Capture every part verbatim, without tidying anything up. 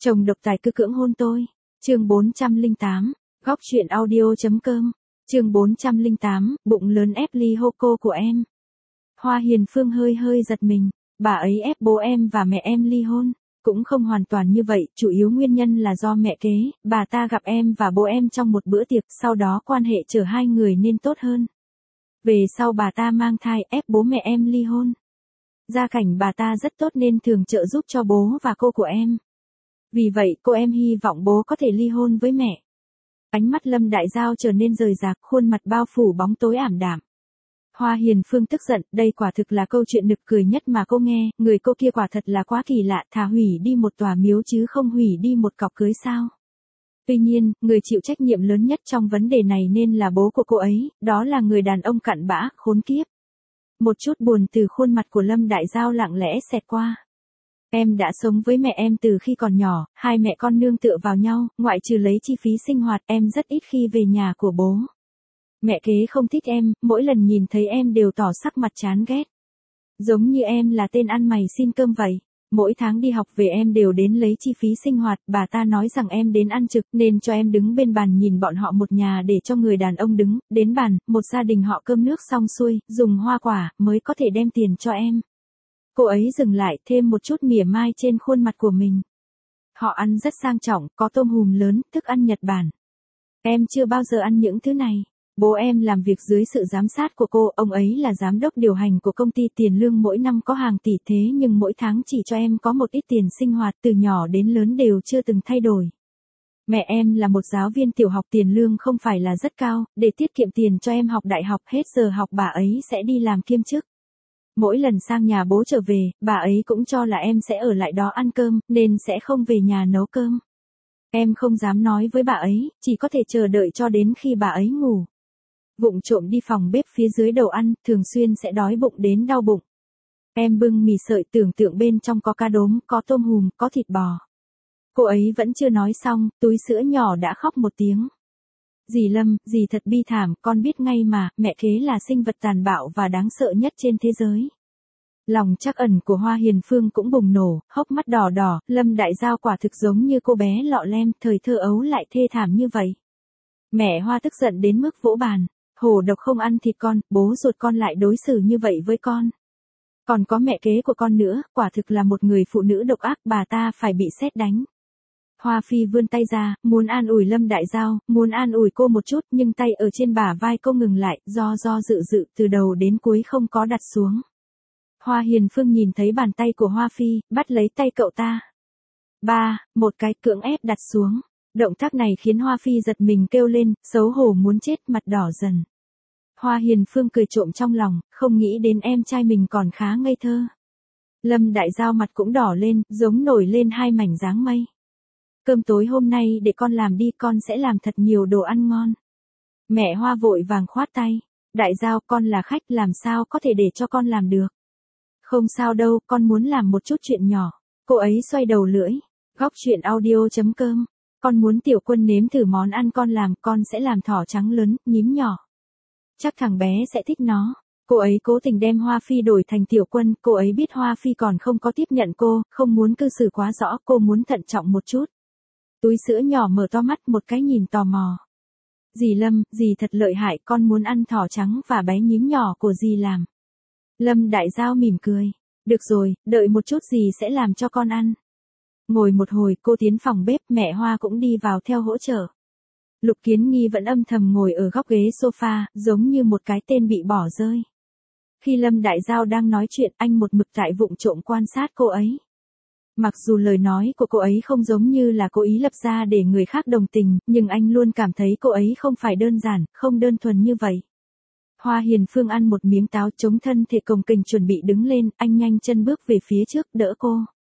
Chồng độc tài cứ cưỡng hôn tôi. Chương bốn trăm lẻ tám, góc chuyện audio.com. Chương bốn trăm lẻ tám, bụng lớn ép ly hô cô của em. Hoa Hiền Phương hơi hơi giật mình, bà ấy ép bố em và mẹ em ly hôn. Cũng không hoàn toàn như vậy, chủ yếu nguyên nhân là do mẹ kế, bà ta gặp em và bố em trong một bữa tiệc, sau đó quan hệ giữa hai người nên tốt hơn. Về sau bà ta mang thai ép bố mẹ em ly hôn. Gia cảnh bà ta rất tốt nên thường trợ giúp cho bố và cô của em. Vì vậy cô em hy vọng bố có thể ly hôn với mẹ. Ánh mắt Lâm Đại Giao trở nên rời rạc, khuôn mặt bao phủ bóng tối ảm đạm. Hoa Hiền Phương tức giận, đây quả thực là câu chuyện nực cười nhất mà cô nghe, người cô kia quả thật là quá kỳ lạ, thà hủy đi một tòa miếu chứ không hủy đi một cọc cưới sao. Tuy nhiên, người chịu trách nhiệm lớn nhất trong vấn đề này nên là bố của cô ấy, đó là người đàn ông cặn bã, khốn kiếp. Một chút buồn từ khuôn mặt của Lâm Đại Giao lặng lẽ xẹt qua. Em đã sống với mẹ em từ khi còn nhỏ, hai mẹ con nương tựa vào nhau, ngoại trừ lấy chi phí sinh hoạt em rất ít khi về nhà của bố. Mẹ kế không thích em, mỗi lần nhìn thấy em đều tỏ sắc mặt chán ghét. Giống như em là tên ăn mày xin cơm vậy. Mỗi tháng đi học về em đều đến lấy chi phí sinh hoạt, bà ta nói rằng em đến ăn trực nên cho em đứng bên bàn nhìn bọn họ một nhà để cho người đàn ông đứng, đến bàn, một gia đình họ cơm nước xong xuôi, dùng hoa quả, mới có thể đem tiền cho em. Cô ấy dừng lại, thêm một chút mỉa mai trên khuôn mặt của mình. Họ ăn rất sang trọng, có tôm hùm lớn, thức ăn Nhật Bản. Em chưa bao giờ ăn những thứ này. Bố em làm việc dưới sự giám sát của cô, ông ấy là giám đốc điều hành của công ty, tiền lương mỗi năm có hàng tỷ, thế nhưng mỗi tháng chỉ cho em có một ít tiền sinh hoạt, từ nhỏ đến lớn đều chưa từng thay đổi. Mẹ em là một giáo viên tiểu học, tiền lương không phải là rất cao, để tiết kiệm tiền cho em học đại học, hết giờ học bà ấy sẽ đi làm kiêm chức. Mỗi lần sang nhà bố trở về, bà ấy cũng cho là em sẽ ở lại đó ăn cơm, nên sẽ không về nhà nấu cơm. Em không dám nói với bà ấy, chỉ có thể chờ đợi cho đến khi bà ấy ngủ. Vụng trộm đi phòng bếp phía dưới đầu ăn, thường xuyên sẽ đói bụng đến đau bụng. Em bưng mì sợi, tưởng tượng bên trong có cá đốm, có tôm hùm, có thịt bò. Cô ấy vẫn chưa nói xong, túi sữa nhỏ đã khóc một tiếng. Dì Lâm, dì thật bi thảm, con biết ngay mà, mẹ kế là sinh vật tàn bạo và đáng sợ nhất trên thế giới. Lòng trắc ẩn của Hoa Hiền Phương cũng bùng nổ, hốc mắt đỏ đỏ, Lâm Đại Giao quả thực giống như cô bé lọ lem, thời thơ ấu lại thê thảm như vậy. Mẹ Hoa tức giận đến mức vỗ bàn. Hổ độc không ăn thịt con, bố ruột con lại đối xử như vậy với con. Còn có mẹ kế của con nữa, quả thực là một người phụ nữ độc ác, bà ta phải bị sét đánh. Hoa Phi vươn tay ra, muốn an ủi Lâm Đại Giao, muốn an ủi cô một chút, nhưng tay ở trên bả vai cô ngừng lại, do do dự dự, từ đầu đến cuối không có đặt xuống. Hoa Hiền Phương nhìn thấy bàn tay của Hoa Phi, bắt lấy tay cậu ta. Ba, một cái cưỡng ép đặt xuống. Động tác này khiến Hoa Phi giật mình kêu lên, xấu hổ muốn chết, mặt đỏ dần. Hoa Hiền Phương cười trộm trong lòng, không nghĩ đến em trai mình còn khá ngây thơ. Lâm Đại Giao mặt cũng đỏ lên, giống nổi lên hai mảnh dáng mây. Cơm tối hôm nay để con làm đi, con sẽ làm thật nhiều đồ ăn ngon. Mẹ Hoa vội vàng khoát tay. Đại Giao, con là khách, làm sao có thể để cho con làm được. Không sao đâu, con muốn làm một chút chuyện nhỏ. Cô ấy xoay đầu lưỡi. Góc chuyện audio.com. Con muốn Tiểu Quân nếm thử món ăn con làm, con sẽ làm thỏ trắng lớn, nhím nhỏ. Chắc thằng bé sẽ thích nó. Cô ấy cố tình đem Hoa Phi đổi thành Tiểu Quân, cô ấy biết Hoa Phi còn không có tiếp nhận cô, không muốn cư xử quá rõ, cô muốn thận trọng một chút. Túi sữa nhỏ mở to mắt một cái nhìn tò mò. Dì Lâm, dì thật lợi hại, con muốn ăn thỏ trắng và bé nhím nhỏ của dì làm. Lâm Đại Giao mỉm cười. Được rồi, đợi một chút dì sẽ làm cho con ăn. Ngồi một hồi, cô tiến phòng bếp, mẹ Hoa cũng đi vào theo hỗ trợ. Lục Kiến Nghi vẫn âm thầm ngồi ở góc ghế sofa, giống như một cái tên bị bỏ rơi. Khi Lâm Đại Giao đang nói chuyện, anh một mực tại vụng trộm quan sát cô ấy. Mặc dù lời nói của cô ấy không giống như là cố ý lập ra để người khác đồng tình, nhưng anh luôn cảm thấy cô ấy không phải đơn giản, không đơn thuần như vậy. Hoa Hiền Phương ăn một miếng táo, chống thân thể cồng kềnh chuẩn bị đứng lên, anh nhanh chân bước về phía trước, đỡ cô.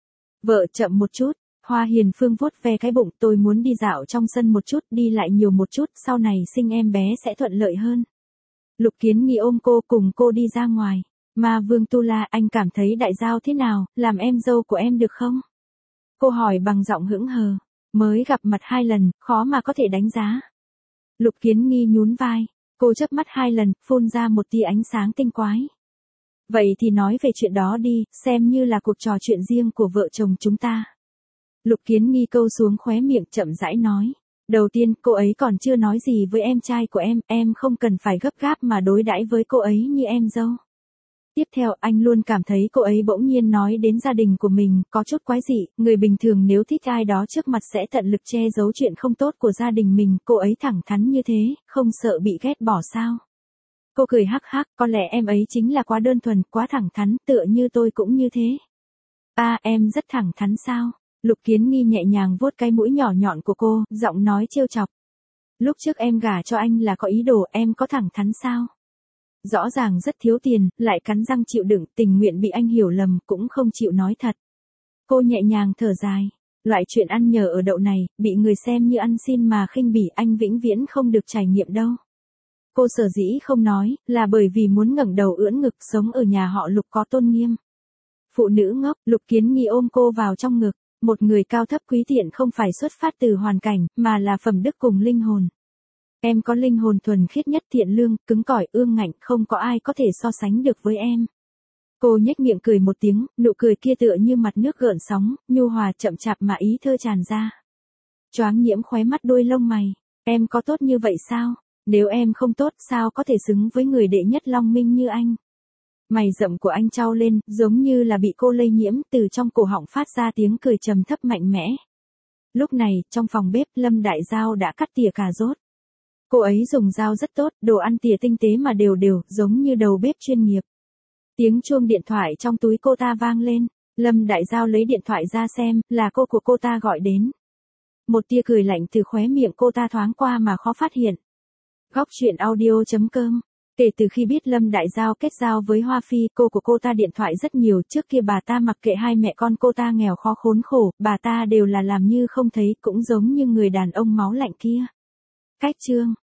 Vợ, chậm một chút. Hoa Hiền Phương vuốt ve cái bụng, tôi muốn đi dạo trong sân một chút, đi lại nhiều một chút, sau này sinh em bé sẽ thuận lợi hơn. Lục Kiến Nghi ôm cô, cùng cô đi ra ngoài. Ma Vương Tu La, anh cảm thấy Đại Giao thế nào, làm em dâu của em được không? Cô hỏi bằng giọng hững hờ. Mới gặp mặt hai lần, khó mà có thể đánh giá. Lục Kiến Nghi nhún vai. Cô chớp mắt hai lần, phun ra một tia ánh sáng tinh quái. Vậy thì nói về chuyện đó đi, xem như là cuộc trò chuyện riêng của vợ chồng chúng ta. Lục Kiến Nghi câu xuống khóe miệng chậm rãi nói. Đầu tiên, cô ấy còn chưa nói gì với em trai của em, em không cần phải gấp gáp mà đối đãi với cô ấy như em dâu. Tiếp theo, anh luôn cảm thấy cô ấy bỗng nhiên nói đến gia đình của mình, có chút quái dị, người bình thường nếu thích ai đó trước mặt sẽ tận lực che giấu chuyện không tốt của gia đình mình, cô ấy thẳng thắn như thế, không sợ bị ghét bỏ sao. Cô cười hắc hắc, có lẽ em ấy chính là quá đơn thuần, quá thẳng thắn, tựa như tôi cũng như thế. À, em rất thẳng thắn sao? Lục Kiến Nghi nhẹ nhàng vuốt cái mũi nhỏ nhọn của cô, giọng nói trêu chọc. Lúc trước em gả cho anh là có ý đồ, em có thẳng thắn sao? Rõ ràng rất thiếu tiền, lại cắn răng chịu đựng, tình nguyện bị anh hiểu lầm, cũng không chịu nói thật. Cô nhẹ nhàng thở dài. Loại chuyện ăn nhờ ở đậu này, bị người xem như ăn xin mà khinh bỉ, anh vĩnh viễn không được trải nghiệm đâu. Cô sở dĩ không nói, là bởi vì muốn ngẩng đầu ưỡn ngực, sống ở nhà họ Lục có tôn nghiêm. Phụ nữ ngốc, Lục Kiến Nghi ôm cô vào trong ngực. Một người cao thấp quý tiện không phải xuất phát từ hoàn cảnh, mà là phẩm đức cùng linh hồn. Em có linh hồn thuần khiết nhất, thiện lương, cứng cỏi, ương ngạnh, không có ai có thể so sánh được với em. Cô nhếch miệng cười một tiếng, nụ cười kia tựa như mặt nước gợn sóng, nhu hòa chậm chạp mà ý thơ tràn ra. Choáng nhiễm khóe mắt đôi lông mày. Em có tốt như vậy sao? Nếu em không tốt, sao có thể xứng với người đệ nhất Long Minh như anh? Mày rậm của anh trao lên, giống như là bị cô lây nhiễm, từ trong cổ họng phát ra tiếng cười trầm thấp mạnh mẽ. Lúc này, trong phòng bếp, Lâm Đại Giao đã cắt tỉa cà rốt. Cô ấy dùng dao rất tốt, đồ ăn tỉa tinh tế mà đều đều, giống như đầu bếp chuyên nghiệp. Tiếng chuông điện thoại trong túi cô ta vang lên, Lâm Đại Giao lấy điện thoại ra xem, là cô của cô ta gọi đến. Một tia cười lạnh từ khóe miệng cô ta thoáng qua mà khó phát hiện. Góc truyện audio chấm com. Kể từ khi biết Lâm Đại Giao kết giao với Hoa Phi, cô của cô ta điện thoại rất nhiều, trước kia bà ta mặc kệ hai mẹ con cô ta nghèo khó khốn khổ, bà ta đều là làm như không thấy, cũng giống như người đàn ông máu lạnh kia. Cách chương